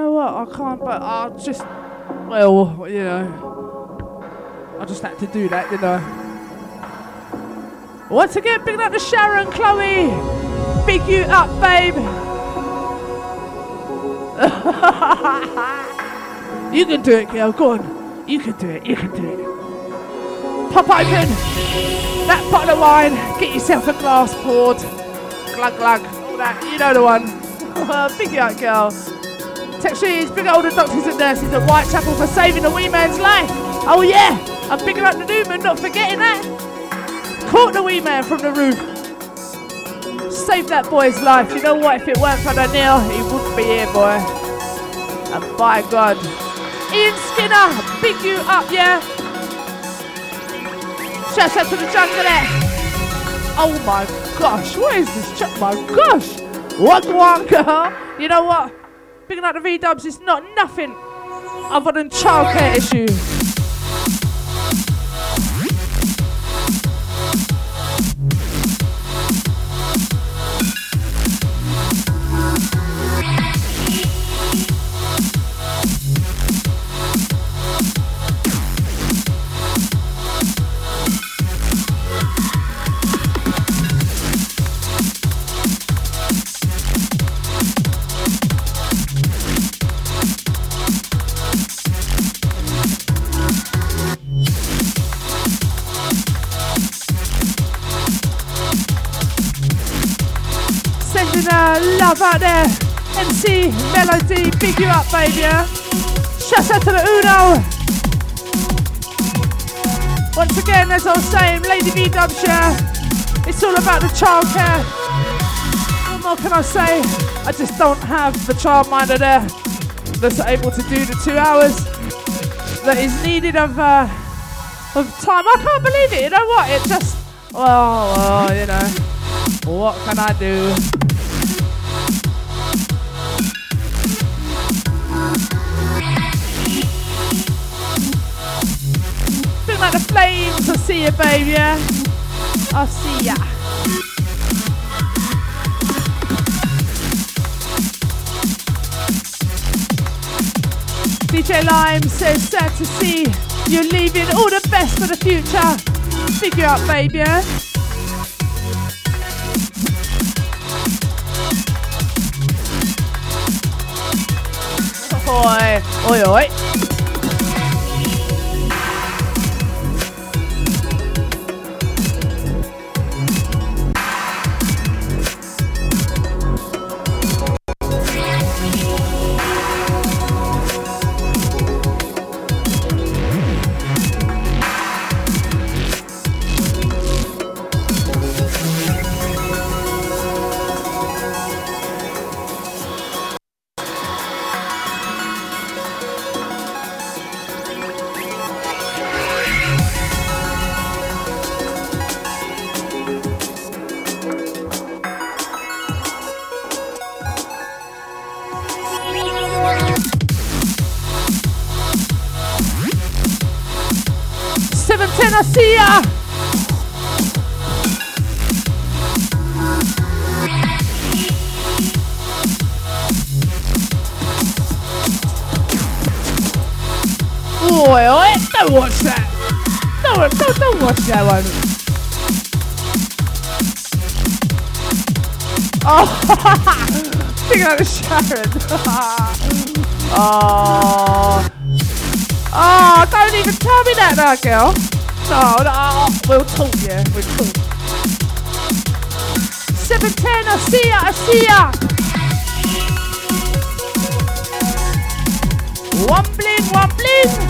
know what? I can't, but I'll just, well, you know, I just had to do that, didn't I? Once again, big up to Sharon, Chloe. Big you up, babe. You can do it, girl. Go on. You can do it. You can do it. Pop open that bottle of wine. Get yourself a glass poured. Glug, glug. All that. You know the one. Big you up, girl. Textures, big up all the doctors and nurses at Whitechapel for saving the wee man's life. Oh, yeah. I'm bigging up the Newman, not forgetting that. Caught the wee man from the roof. Saved that boy's life. You know what? If it weren't for the nail, he wouldn't be here, boy. And by God. Ian Skinner, big you up, yeah? Shout out to the jungle there. Oh my gosh, what is this? My gosh. What girl? You know what? Bigging up the V-dubs is not nothing other than childcare issues. Love out there, MC Melody, big you up, baby. Yeah? Shout out to the Uno. Once again, as I was saying, Lady V-dubs, yeah, it's all about the childcare. What more can I say? I just don't have the childminder there that's able to do the 2 hours that is needed of time. I can't believe it. You know what? It just, well, you know, what can I do? Like the flames, I see you, baby, yeah? I see ya. DJ Lime says, sad to see you're leaving. All the best for the future. Big you up, baby, yeah? Oi, oi, oi. I see ya! Oi, oi, don't watch that! Don't watch that one! Oh, think of Sharon! Oh, don't even tell me that now, girl! No, we'll talk, yeah, we'll talk. 710, I see ya! Wobbling!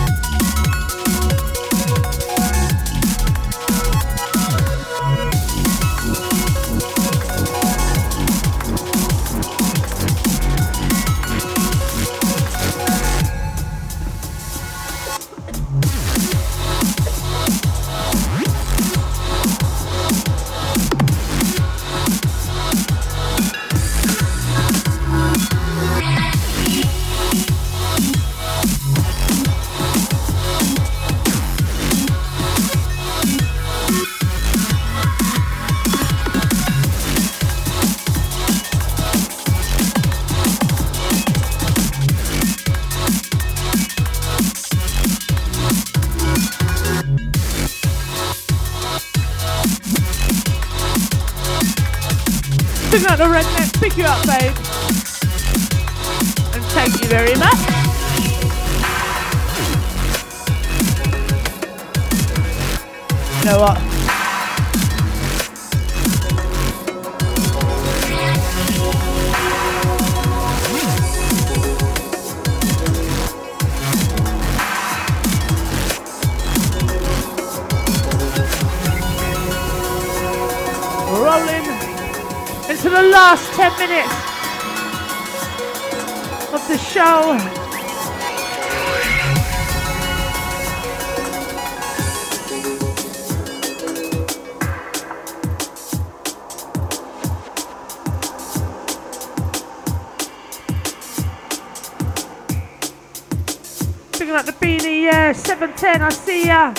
out the redneck, pick you up, babe. And thank you very much. You know what? Rolling into the last 10 minutes of the show. Picking up the beanie, yeah, 7:10, I see ya.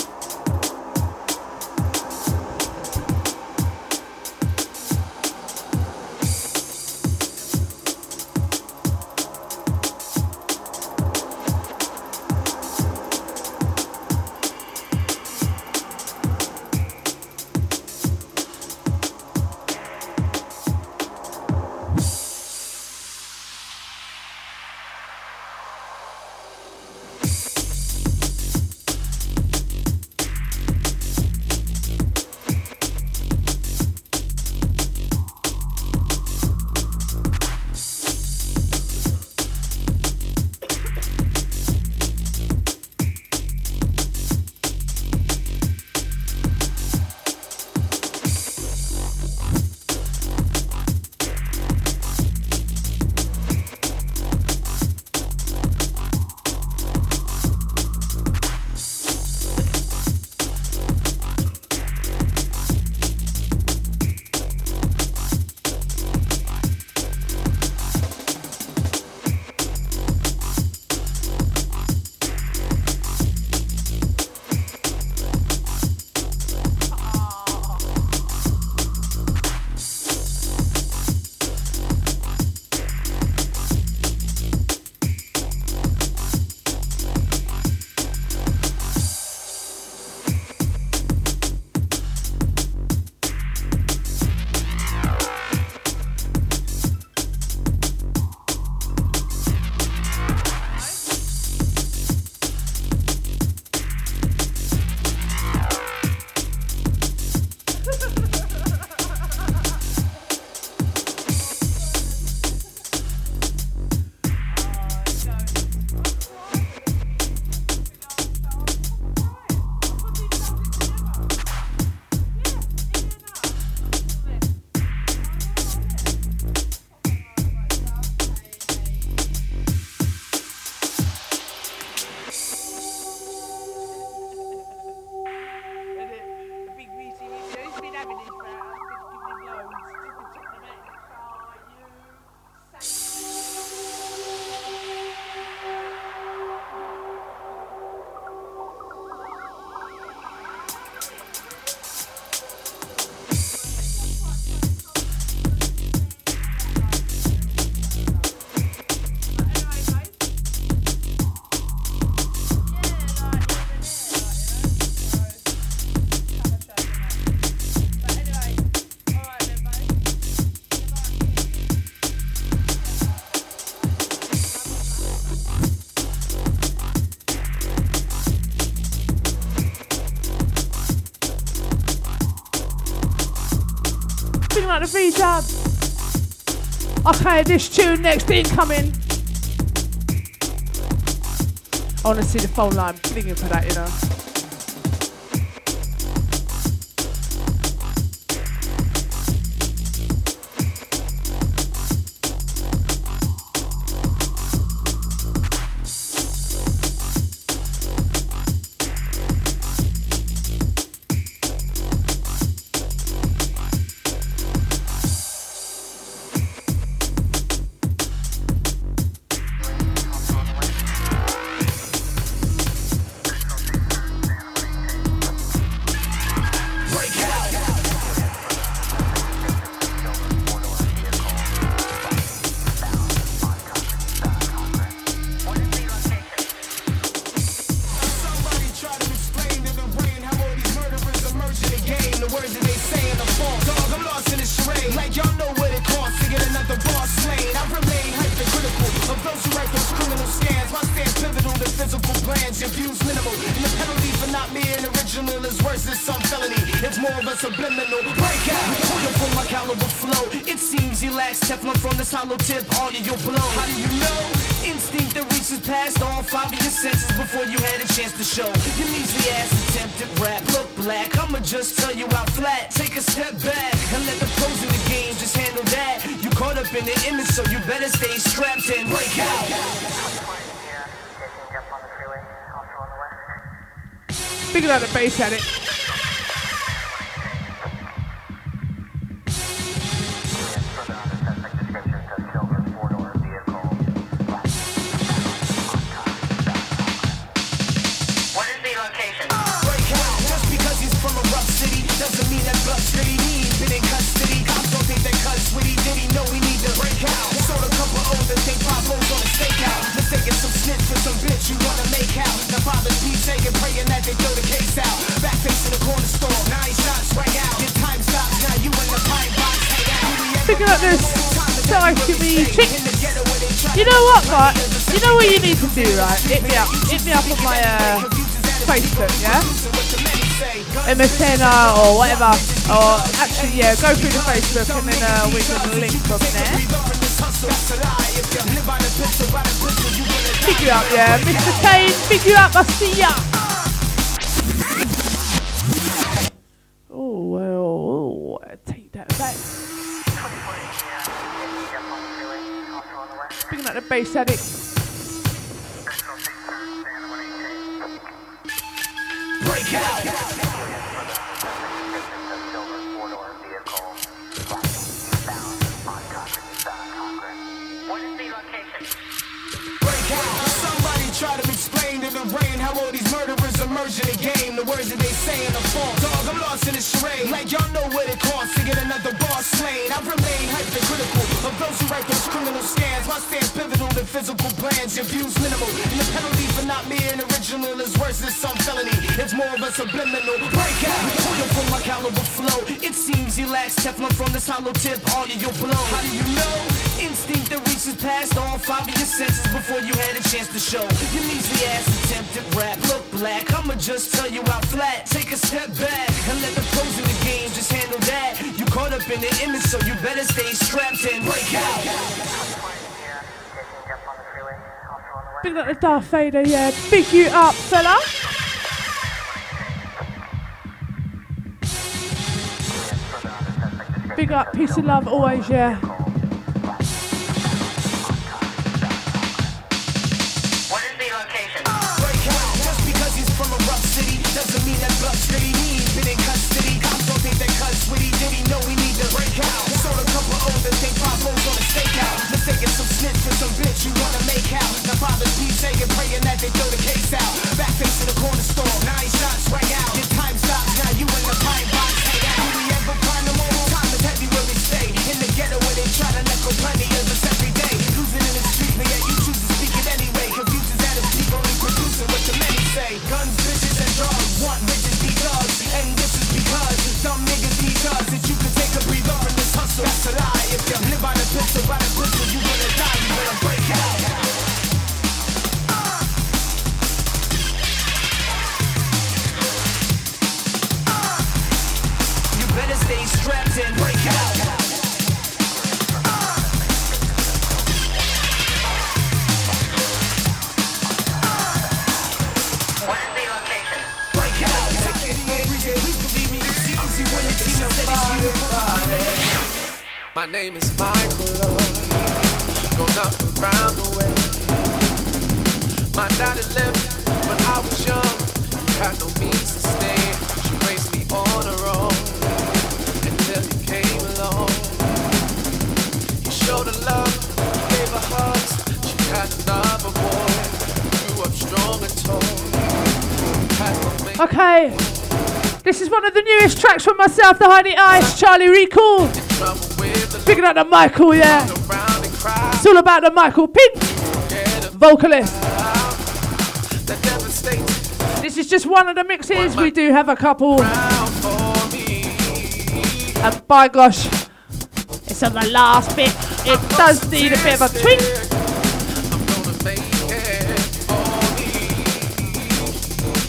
The V-dub. Okay, this tune next incoming. I want to see the phone line blinging for that, you know. minimal. And the penalty for not being original is worse than some felony. It's more of a subliminal breakout. Pulling from my caliber flow. It seems you lack Teflon from this hollow tip. All of your blow. How do you know? Instinct that reaches past all 5 of your senses before you had a chance to show. Your measly ass attempted rap look black. I'ma just tell you out flat. Take a step back and let the pros in the game just handle that. You caught up in the image, so you better stay strapped in. Break out. Big out the bass at it. Doesn't mean that Bluff City needs been in custody. Cops don't think that cuts witty. Did he know we need to break out? Sold a couple O's and think Pablo's on a stakeout. Mistaking some snitch for some bitch you wanna make out. The father's peace taking, praying that they throw the case out. Back facing the corner store, 9 shots rang out. Your time stops, now you in the pine box hang out. Picking up this side to me chick. You know what, right? You know what you need to do, right? Hit me up on my Facebook, yeah? MSN or whatever, or actually, yeah, go through the Facebook and then we can link from there. Pick you up, yeah, Mr. Kane, pick you up, I see ya. Oh, well, take that back. Picking up the bass addict. Break out! Somebody try to explain to the brain how all these murderers emerge in the game. The words that they say in the fall. Dog, I'm lost in the charade. Like y'all know what it costs to get another boss slain. I remain hypercritical of those who write those criminal scans. My stance pivotal to physical plans. Your views minimal. And the penalty for not being original is worse than some felony. It's more of a subliminal breakout. Pulling from my caliber flow. It seems you lack Teflon from this hollow tip. All of your blow. How do you know? Instinct that reaches past all 5 of your senses before you had a chance to show. Your measly ass attempted rap look black. I'ma just tell you out flat. Take a step back and let the pros in the game just handle that. You caught up in the image, so you better stay strapped in. Break out. Big up the Darth Vader, yeah. Big you up, fella. Big up, peace and love always, yeah. Doesn't mean that Bluff City needs been in custody. Cops don't think that cuts witty. Did he know we need to break out? Sold a couple O's and think Pablo's on a stakeout. Mistaking some snitch for some bitch you wanna make out. The father's peace taking, praying that they throw the case out. Back facing the corner store, 9 shots rang out. Your time stops, now you in the pine box hang out. Do we ever find them all? Time is heavy where we stay. In the ghetto where they try to echo plenty of us every day. Losing in the streets, but yet you choose to speak it anyway. Confuses at his peak, only producing what the many say. Guns, bitches, and drugs. Want bitches be thugs, and this is because dumb niggas need us. That you can take a breather from this hustle. That's a lie. If you live by the pistol, you gonna die. You better break out. You better stay strapped and break out. My name is Michael Lloyd, grown up around the way. My daddy left when I was young, had no means to stay. She raised me on her own, until he came along. He showed her love, gave her hugs. She had another boy, grew up strong and tall. Okay. This is one of the newest tracks from myself, The Honey Ice, Charlie Recall. Picking up the Michael, yeah. It's all about the Michael Pink, vocalist. This is just one of the mixes. We do have a couple. And by gosh, it's on the last bit. It does need a bit of a tweak.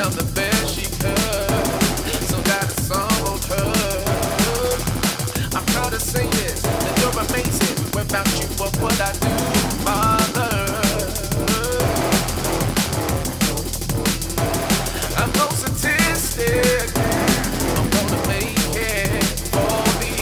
done the best she could, so that the song won't hurt. I'm proud to say this, that you're amazing. Without you, what would I do, mother? I'm no statistic. I'm gonna make it for me.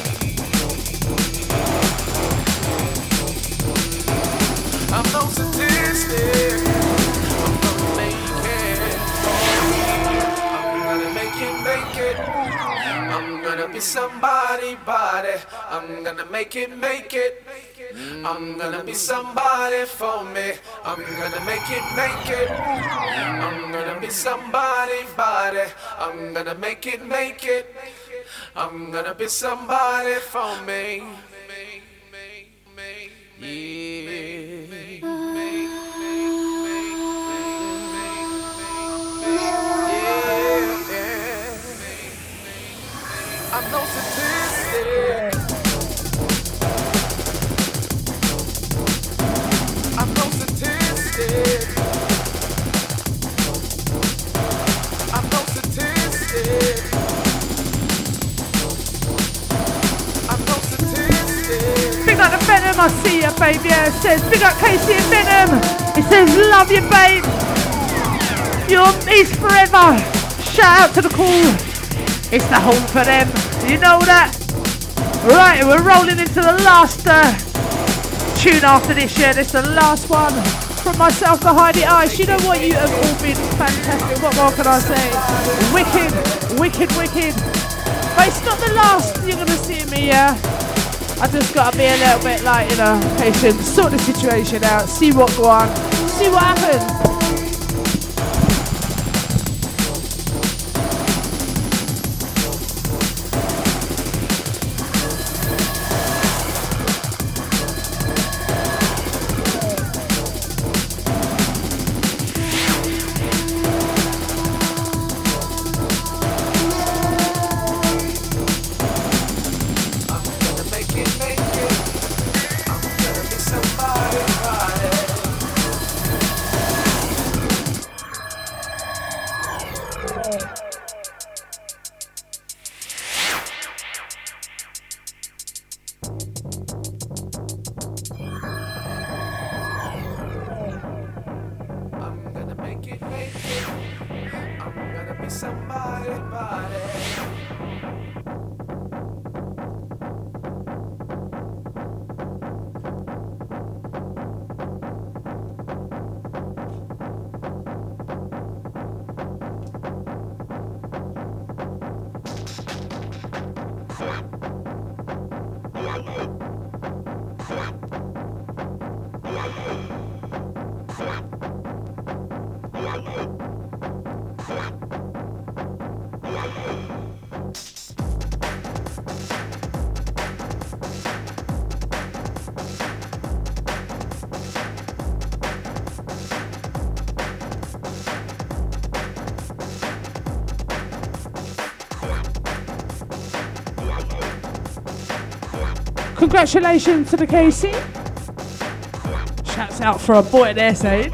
I'm no statistic. I'm gonna make it for me. I'm gonna make it. I'm gonna be somebody, body. I'm gonna make it. I'm gonna be somebody for me. I'm gonna make it. I'm gonna be somebody, body. I'm gonna make it. I'm gonna be somebody for me. I'm no statistic. I'm no statistic. I'm no statistic. I'm no statistic. Big up the Venom, I see ya, babe. Yeah, it says big up Casey and Venom. It says love you, babe. You're East forever. Shout out to the call. It's the home for them. You know that? Right, we're rolling into the last tune after this year. This is the last one from myself behind the ice. You know what? You have all been fantastic. What more can I say? Wicked. But it's not the last you're going to see me, yeah? I just got to be a little bit like, patient. Sort the situation out. See what go on. See what happens. Congratulations to the KC. Shouts out for a boy there, saying.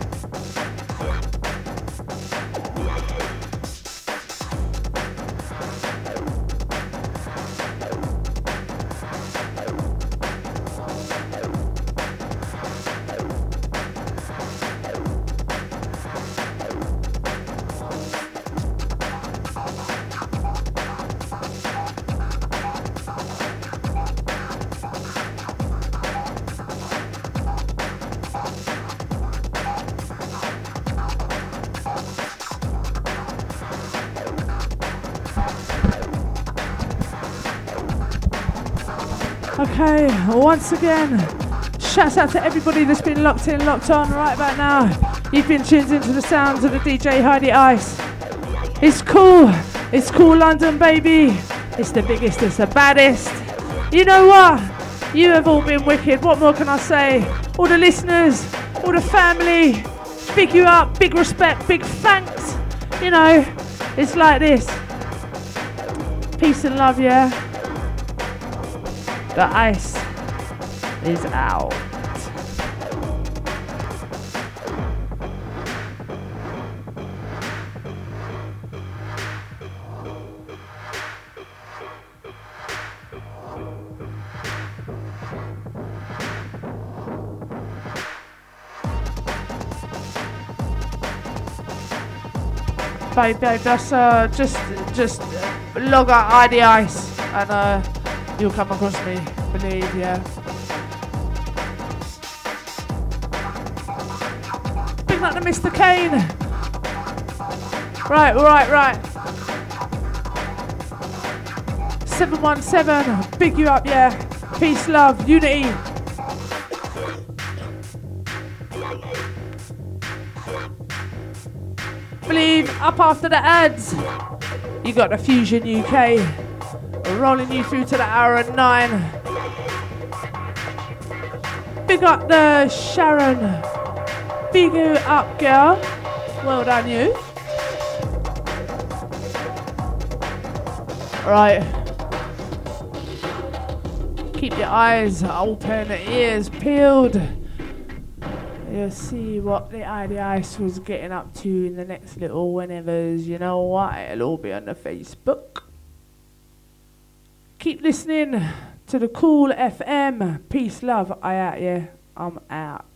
Okay, once again, shouts out to everybody that's been locked in, locked on right about now. You've been tuned into the sounds of the DJ Heidi Ice. It's cool London, baby. It's the biggest, it's the baddest. You know what? You have all been wicked. What more can I say? All the listeners, all the family, big you up, big respect, big thanks. You know, it's like this. Peace and love, yeah? The ice is out. babe, that's just log out ID Ice and you'll come across me, believe, yeah. Big like the Mr. Kane. Right. 717, big you up, yeah. Peace, love, unity. Believe, up after the ads. You got the Fusion UK. Rolling you through to the hour at 9. Big up the Sharon. Big you up, girl. Well done, you. Right. Keep your eyes open, ears peeled. You'll see what the ID Ice was getting up to in the next little whenevers. You know what? It'll all be on the Facebook. Keep listening to the Cool FM. Peace, love. I out, yeah. I'm out.